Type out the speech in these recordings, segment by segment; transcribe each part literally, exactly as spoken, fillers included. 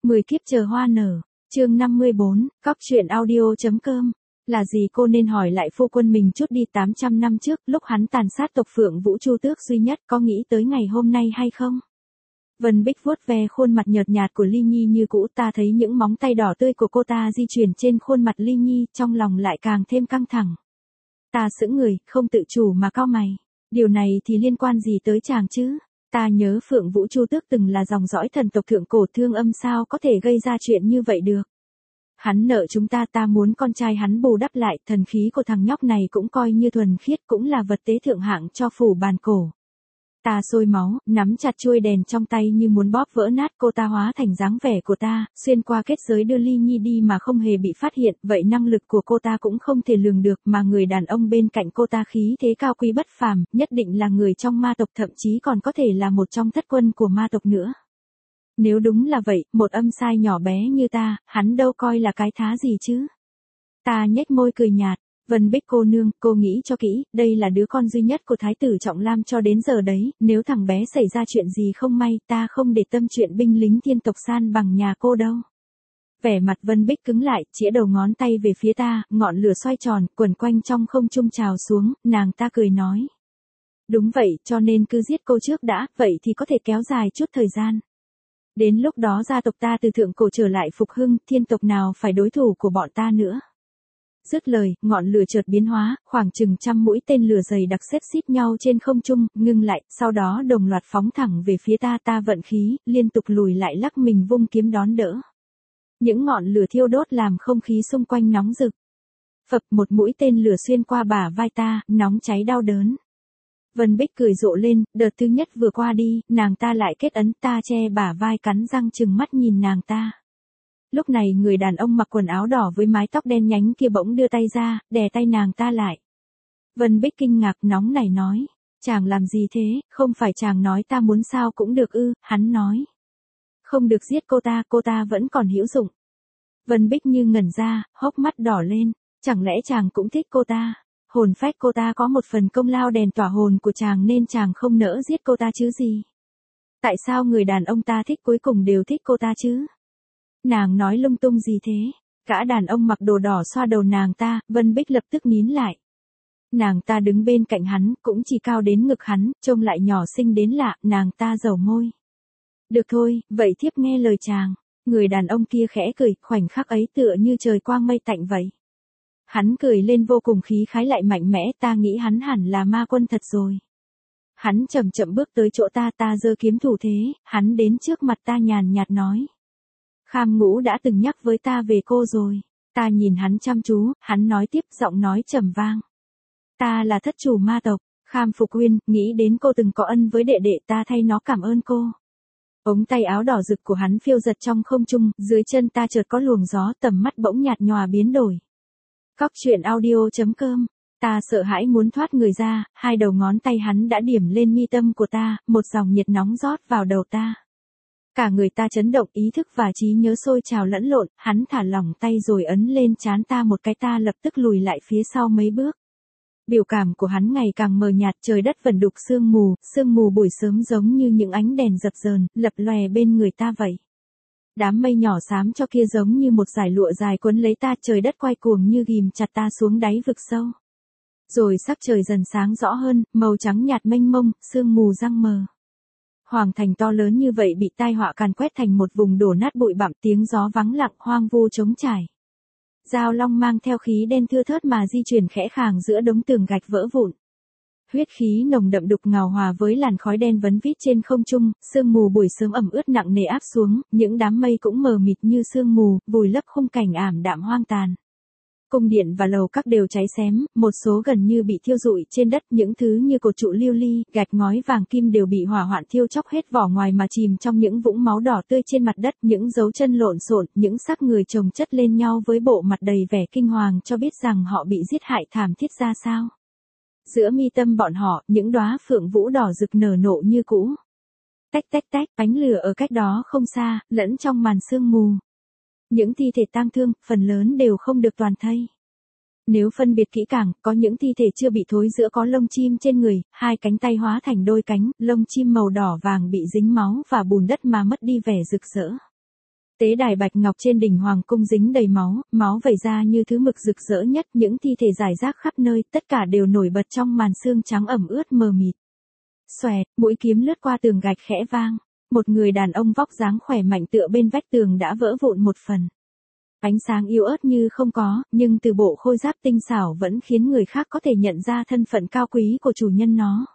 mười kiếp chờ hoa nở, chương năm mươi bốn, cóc truyện audio.com. Là gì cô nên hỏi lại phu quân mình chút đi. Tám trăm năm trước, lúc hắn tàn sát tộc Phượng Vũ Chu Tước duy nhất, có nghĩ tới ngày hôm nay hay không? Vân Bích vuốt ve khuôn mặt nhợt nhạt của Ly Nhi như cũ, ta thấy những móng tay đỏ tươi của cô ta di chuyển trên khuôn mặt Ly Nhi, trong lòng lại càng thêm căng thẳng. Ta sững người, không tự chủ mà cau mày. Điều này thì liên quan gì tới chàng chứ? Ta nhớ Phượng Vũ Chu Tước từng là dòng dõi thần tộc thượng cổ, Thương Âm sao có thể gây ra chuyện như vậy được? Hắn nợ chúng ta, ta muốn con trai hắn bù đắp lại. Thần khí của thằng nhóc này cũng coi như thuần khiết, cũng là vật tế thượng hạng cho phủ bàn cổ. Ta sôi máu, nắm chặt chuôi đèn trong tay như muốn bóp vỡ nát. Cô ta hóa thành dáng vẻ của ta, xuyên qua kết giới đưa Ly Nhi đi mà không hề bị phát hiện. Vậy năng lực của cô ta cũng không thể lường được, mà người đàn ông bên cạnh cô ta khí thế cao quý bất phàm, nhất định là người trong ma tộc, thậm chí còn có thể là một trong thất quân của ma tộc nữa. Nếu đúng là vậy, một âm sai nhỏ bé như ta, hắn đâu coi là cái thá gì chứ. Ta nhếch môi cười nhạt. Vân Bích cô nương, cô nghĩ cho kỹ, đây là đứa con duy nhất của Thái tử Trọng Lam cho đến giờ đấy, nếu thằng bé xảy ra chuyện gì không may, ta không để tâm chuyện binh lính thiên tộc san bằng nhà cô đâu. Vẻ mặt Vân Bích cứng lại, chĩa đầu ngón tay về phía ta, ngọn lửa xoay tròn, quẩn quanh trong không trung trào xuống, nàng ta cười nói. Đúng vậy, cho nên cứ giết cô trước đã, vậy thì có thể kéo dài chút thời gian. Đến lúc đó gia tộc ta từ thượng cổ trở lại phục hưng, thiên tộc nào phải đối thủ của bọn ta nữa. Dứt lời, ngọn lửa chợt biến hóa, khoảng chừng trăm mũi tên lửa dày đặc xếp xít nhau trên không trung, ngưng lại, sau đó đồng loạt phóng thẳng về phía ta. Ta vận khí, liên tục lùi lại lắc mình vung kiếm đón đỡ. Những ngọn lửa thiêu đốt làm không khí xung quanh nóng rực. Phập, một mũi tên lửa xuyên qua bả vai ta, nóng cháy đau đớn. Vân Bích cười rộ lên, đợt thứ nhất vừa qua đi, nàng ta lại kết ấn. Ta che bả vai cắn răng trừng mắt nhìn nàng ta. Lúc này người đàn ông mặc quần áo đỏ với mái tóc đen nhánh kia bỗng đưa tay ra, đè tay nàng ta lại. Vân Bích kinh ngạc nóng nảy nói, chàng làm gì thế, không phải chàng nói ta muốn sao cũng được ư? Hắn nói, không được giết cô ta, cô ta vẫn còn hữu dụng. Vân Bích như ngẩn ra, hốc mắt đỏ lên, chẳng lẽ chàng cũng thích cô ta? Hồn phách cô ta có một phần công lao đèn tỏa hồn của chàng nên chàng không nỡ giết cô ta chứ gì? Tại sao người đàn ông ta thích cuối cùng đều thích cô ta chứ? Nàng nói lung tung gì thế? Gã đàn ông mặc đồ đỏ xoa đầu nàng ta, Vân Bích lập tức nín lại. Nàng ta đứng bên cạnh hắn, cũng chỉ cao đến ngực hắn, trông lại nhỏ xinh đến lạ, nàng ta dầu môi. Được thôi, vậy thiếp nghe lời chàng. Người đàn ông kia khẽ cười, khoảnh khắc ấy tựa như trời quang mây tạnh vậy. Hắn cười lên vô cùng khí khái lại mạnh mẽ, ta nghĩ hắn hẳn là ma quân thật rồi. Hắn chậm chậm bước tới chỗ ta, ta giơ kiếm thủ thế, hắn đến trước mặt ta nhàn nhạt nói. Kham Ngũ đã từng nhắc với ta về cô rồi. Ta nhìn hắn chăm chú, hắn nói tiếp, giọng nói trầm vang. Ta là thất chủ ma tộc, Kham Phục Uyên, nghĩ đến cô từng có ân với đệ đệ, ta thay nó cảm ơn cô. Ống tay áo đỏ rực của hắn phiêu giật trong không trung, dưới chân ta chợt có luồng gió, tầm mắt bỗng nhạt nhòa biến đổi. Cóc truyện audio.com. Ta sợ hãi muốn thoát người ra, hai đầu ngón tay hắn đã điểm lên mi tâm của ta, một dòng nhiệt nóng rót vào đầu ta. Cả người ta chấn động, ý thức và trí nhớ sôi trào lẫn lộn, hắn thả lỏng tay rồi ấn lên trán ta một cái, ta lập tức lùi lại phía sau mấy bước. Biểu cảm của hắn ngày càng mờ nhạt, trời đất vẩn đục sương mù, sương mù buổi sớm giống như những ánh đèn dập dờn, lập lòe bên người ta vậy. Đám mây nhỏ xám cho kia giống như một dải lụa dài quấn lấy ta, trời đất quay cuồng như ghìm chặt ta xuống đáy vực sâu. Rồi sắc trời dần sáng rõ hơn, màu trắng nhạt mênh mông, sương mù giăng mờ. Hoàng thành to lớn như vậy bị tai họa càn quét thành một vùng đổ nát bụi bặm, tiếng gió vắng lặng, hoang vu trống trải. Giao long mang theo khí đen thưa thớt mà di chuyển khẽ khàng giữa đống tường gạch vỡ vụn. Huyết khí nồng đậm đục ngào hòa với làn khói đen vấn vít trên không trung, sương mù buổi sớm ẩm ướt nặng nề áp xuống, những đám mây cũng mờ mịt như sương mù, vùi lấp khung cảnh ảm đạm hoang tàn. Cung điện và lầu các đều cháy xém, một số gần như bị thiêu rụi trên đất, những thứ như cột trụ lưu ly, gạch ngói vàng kim đều bị hỏa hoạn thiêu chóc hết vỏ ngoài mà chìm trong những vũng máu đỏ tươi trên mặt đất, những dấu chân lộn xộn, những xác người chồng chất lên nhau với bộ mặt đầy vẻ kinh hoàng cho biết rằng họ bị giết hại thảm thiết ra sao. Giữa mi tâm bọn họ, những đóa phượng vũ đỏ rực nở nộ như cũ. Tách tách tách, ánh lửa ở cách đó không xa, lẫn trong màn sương mù. Những thi thể tang thương, phần lớn đều không được toàn thây. Nếu phân biệt kỹ càng, có những thi thể chưa bị thối rữa có lông chim trên người, hai cánh tay hóa thành đôi cánh, lông chim màu đỏ vàng bị dính máu và bùn đất mà mất đi vẻ rực rỡ. Tế đài bạch ngọc trên đỉnh hoàng cung dính đầy máu, máu vẩy ra như thứ mực rực rỡ nhất, những thi thể rải rác khắp nơi, tất cả đều nổi bật trong màn sương trắng ẩm ướt mờ mịt. Xoẹt, mũi kiếm lướt qua tường gạch khẽ vang, một người đàn ông vóc dáng khỏe mạnh tựa bên vách tường đã vỡ vụn một phần. Ánh sáng yếu ớt như không có, nhưng từ bộ khôi giáp tinh xảo vẫn khiến người khác có thể nhận ra thân phận cao quý của chủ nhân nó.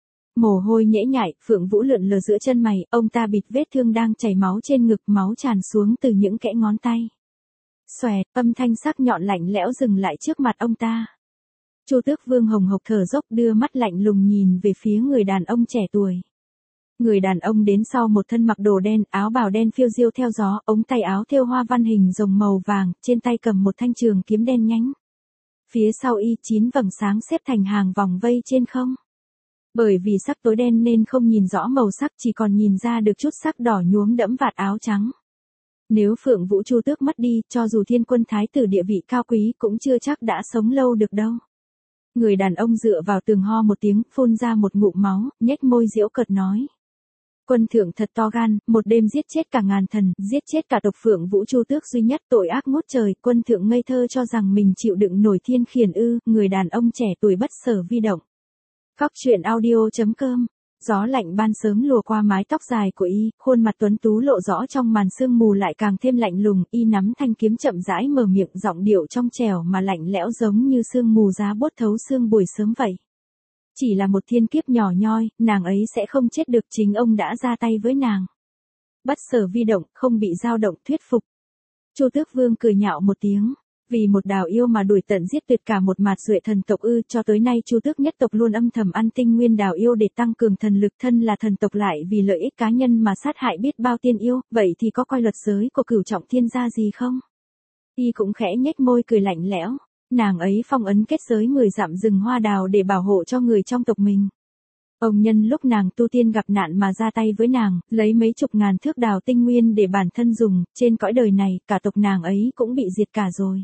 Mồ hôi nhễ nhại, Phượng Vũ lượn lờ giữa chân mày, ông ta bịt vết thương đang chảy máu trên ngực, máu tràn xuống từ những kẽ ngón tay. Xoẹt, âm thanh sắc nhọn lạnh lẽo dừng lại trước mặt ông ta. Chu Tước Vương hồng hộc thở dốc, đưa mắt lạnh lùng nhìn về phía người đàn ông trẻ tuổi. Người đàn ông đến sau một thân mặc đồ đen, áo bào đen phiêu diêu theo gió, ống tay áo thêu hoa văn hình rồng màu vàng, trên tay cầm một thanh trường kiếm đen nhánh. Phía sau y chín vầng sáng xếp thành hàng vòng vây trên không. Bởi vì sắc tối đen nên không nhìn rõ màu sắc, chỉ còn nhìn ra được chút sắc đỏ nhuốm đẫm vạt áo trắng. Nếu Phượng Vũ Chu Tước mất đi, cho dù Thiên Quân Thái tử địa vị cao quý cũng chưa chắc đã sống lâu được đâu. Người đàn ông dựa vào tường ho một tiếng, phun ra một ngụm máu, nhếch môi giễu cợt nói. Quân thượng thật to gan, một đêm giết chết cả ngàn thần, giết chết cả tộc Phượng Vũ Chu Tước duy nhất, tội ác ngút trời, quân thượng ngây thơ cho rằng mình chịu đựng nổi thiên khiển ư, người đàn ông trẻ tuổi bất sở vi động. Cóc truyện audio chấm com. Gió lạnh ban sớm lùa qua mái tóc dài của y, khuôn mặt tuấn tú lộ rõ trong màn sương mù lại càng thêm lạnh lùng, y nắm thanh kiếm chậm rãi mở miệng, giọng điệu trong trẻo mà lạnh lẽo giống như sương mù giá buốt thấu xương buổi sớm vậy. Chỉ là một thiên kiếp nhỏ nhoi, nàng ấy sẽ không chết được, chính ông đã ra tay với nàng. Bất sở vi động, không bị dao động, thuyết phục. Chu Tước Vương cười nhạo một tiếng. Vì một đào yêu mà đuổi tận giết tuyệt cả một mạt duệ thần tộc ư, cho tới nay Chu Tước nhất tộc luôn âm thầm ăn tinh nguyên đào yêu để tăng cường thần lực, thân là thần tộc lại vì lợi ích cá nhân mà sát hại biết bao tiên yêu, vậy thì có coi luật giới của Cửu Trọng Thiên gia gì không? Y cũng khẽ nhếch môi cười lạnh lẽo, nàng ấy phong ấn kết giới mười dặm rừng hoa đào để bảo hộ cho người trong tộc mình. Ông nhân lúc nàng tu tiên gặp nạn mà ra tay với nàng, lấy mấy chục ngàn thước đào tinh nguyên để bản thân dùng, trên cõi đời này, cả tộc nàng ấy cũng bị diệt cả rồi.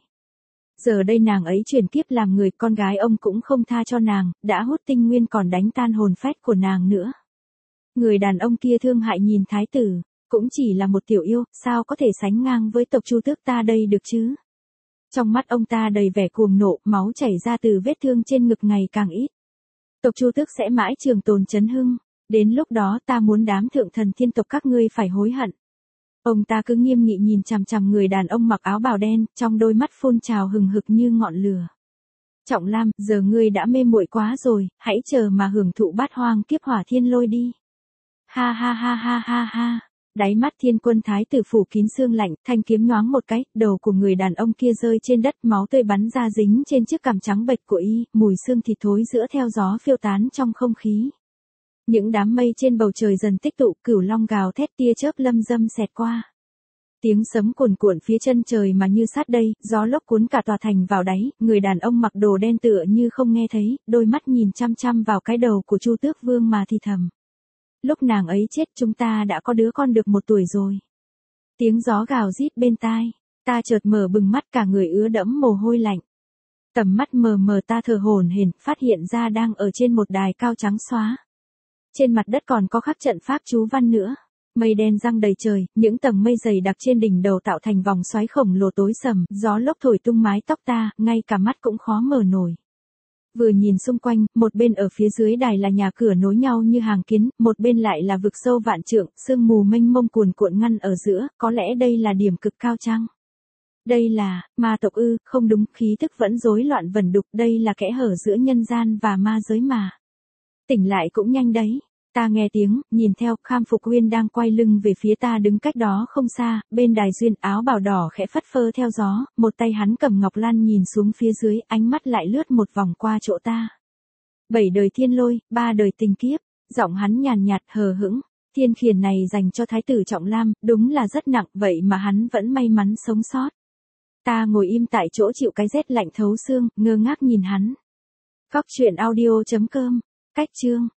Giờ đây nàng ấy chuyển kiếp làm người, con gái ông cũng không tha cho nàng, đã hút tinh nguyên còn đánh tan hồn phách của nàng nữa. Người đàn ông kia thương hại nhìn thái tử, cũng chỉ là một tiểu yêu, sao có thể sánh ngang với tộc Chu Tước ta đây được chứ? Trong mắt ông ta đầy vẻ cuồng nộ, máu chảy ra từ vết thương trên ngực ngày càng ít. Tộc Chu Tước sẽ mãi trường tồn chấn hưng, đến lúc đó ta muốn đám thượng thần thiên tộc các ngươi phải hối hận. Ông ta cứ nghiêm nghị nhìn chằm chằm người đàn ông mặc áo bào đen, trong đôi mắt phun trào hừng hực như ngọn lửa. Trọng Lam, giờ ngươi đã mê muội quá rồi, hãy chờ mà hưởng thụ bát hoang kiếp hỏa thiên lôi đi. Ha ha ha ha ha ha. Đáy mắt Thiên Quân Thái tử phủ kín sương lạnh, thanh kiếm nhoáng một cái, đầu của người đàn ông kia rơi trên đất, máu tươi bắn ra dính trên chiếc cằm trắng bệch của y, mùi xương thịt thối giữa theo gió phiêu tán trong không khí. Những đám mây trên bầu trời dần tích tụ, cửu long gào thét, tia chớp lâm dâm xẹt qua. Tiếng sấm cuồn cuộn phía chân trời mà như sát đây, gió lốc cuốn cả tòa thành vào đáy, người đàn ông mặc đồ đen tựa như không nghe thấy, đôi mắt nhìn chăm chăm vào cái đầu của Chu Tước Vương mà thì thầm. Lúc nàng ấy chết chúng ta đã có đứa con được một tuổi rồi. Tiếng gió gào rít bên tai, ta chợt mở bừng mắt cả người ứa đẫm mồ hôi lạnh. Tầm mắt mờ mờ ta thở hổn hển, phát hiện ra đang ở trên một đài cao trắng xóa. Trên mặt đất còn có khắc trận pháp chú văn nữa. Mây đen giăng đầy trời, những tầng mây dày đặc trên đỉnh đầu tạo thành vòng xoáy khổng lồ tối sầm, gió lốc thổi tung mái tóc ta, ngay cả mắt cũng khó mở nổi. Vừa nhìn xung quanh, một bên ở phía dưới đài là nhà cửa nối nhau như hàng kiến, một bên lại là vực sâu vạn trượng, sương mù mênh mông cuồn cuộn ngăn ở giữa, có lẽ đây là điểm cực cao chăng? Đây là, ma tộc ư, không đúng, khí thức vẫn rối loạn vẩn đục, đây là kẽ hở giữa nhân gian và ma giới mà. Tỉnh lại cũng nhanh đấy. Ta nghe tiếng, nhìn theo, Kham Phục Uyên đang quay lưng về phía ta đứng cách đó không xa, bên đài duyên, áo bào đỏ khẽ phất phơ theo gió, một tay hắn cầm ngọc lan nhìn xuống phía dưới, ánh mắt lại lướt một vòng qua chỗ ta. Bảy đời thiên lôi, ba đời tình kiếp, giọng hắn nhàn nhạt hờ hững, thiên khiển này dành cho thái tử Trọng Lam, đúng là rất nặng, vậy mà hắn vẫn may mắn sống sót. Ta ngồi im tại chỗ chịu cái rét lạnh thấu xương, ngơ ngác nhìn hắn. Cóc truyện audio chấm com, cách chương.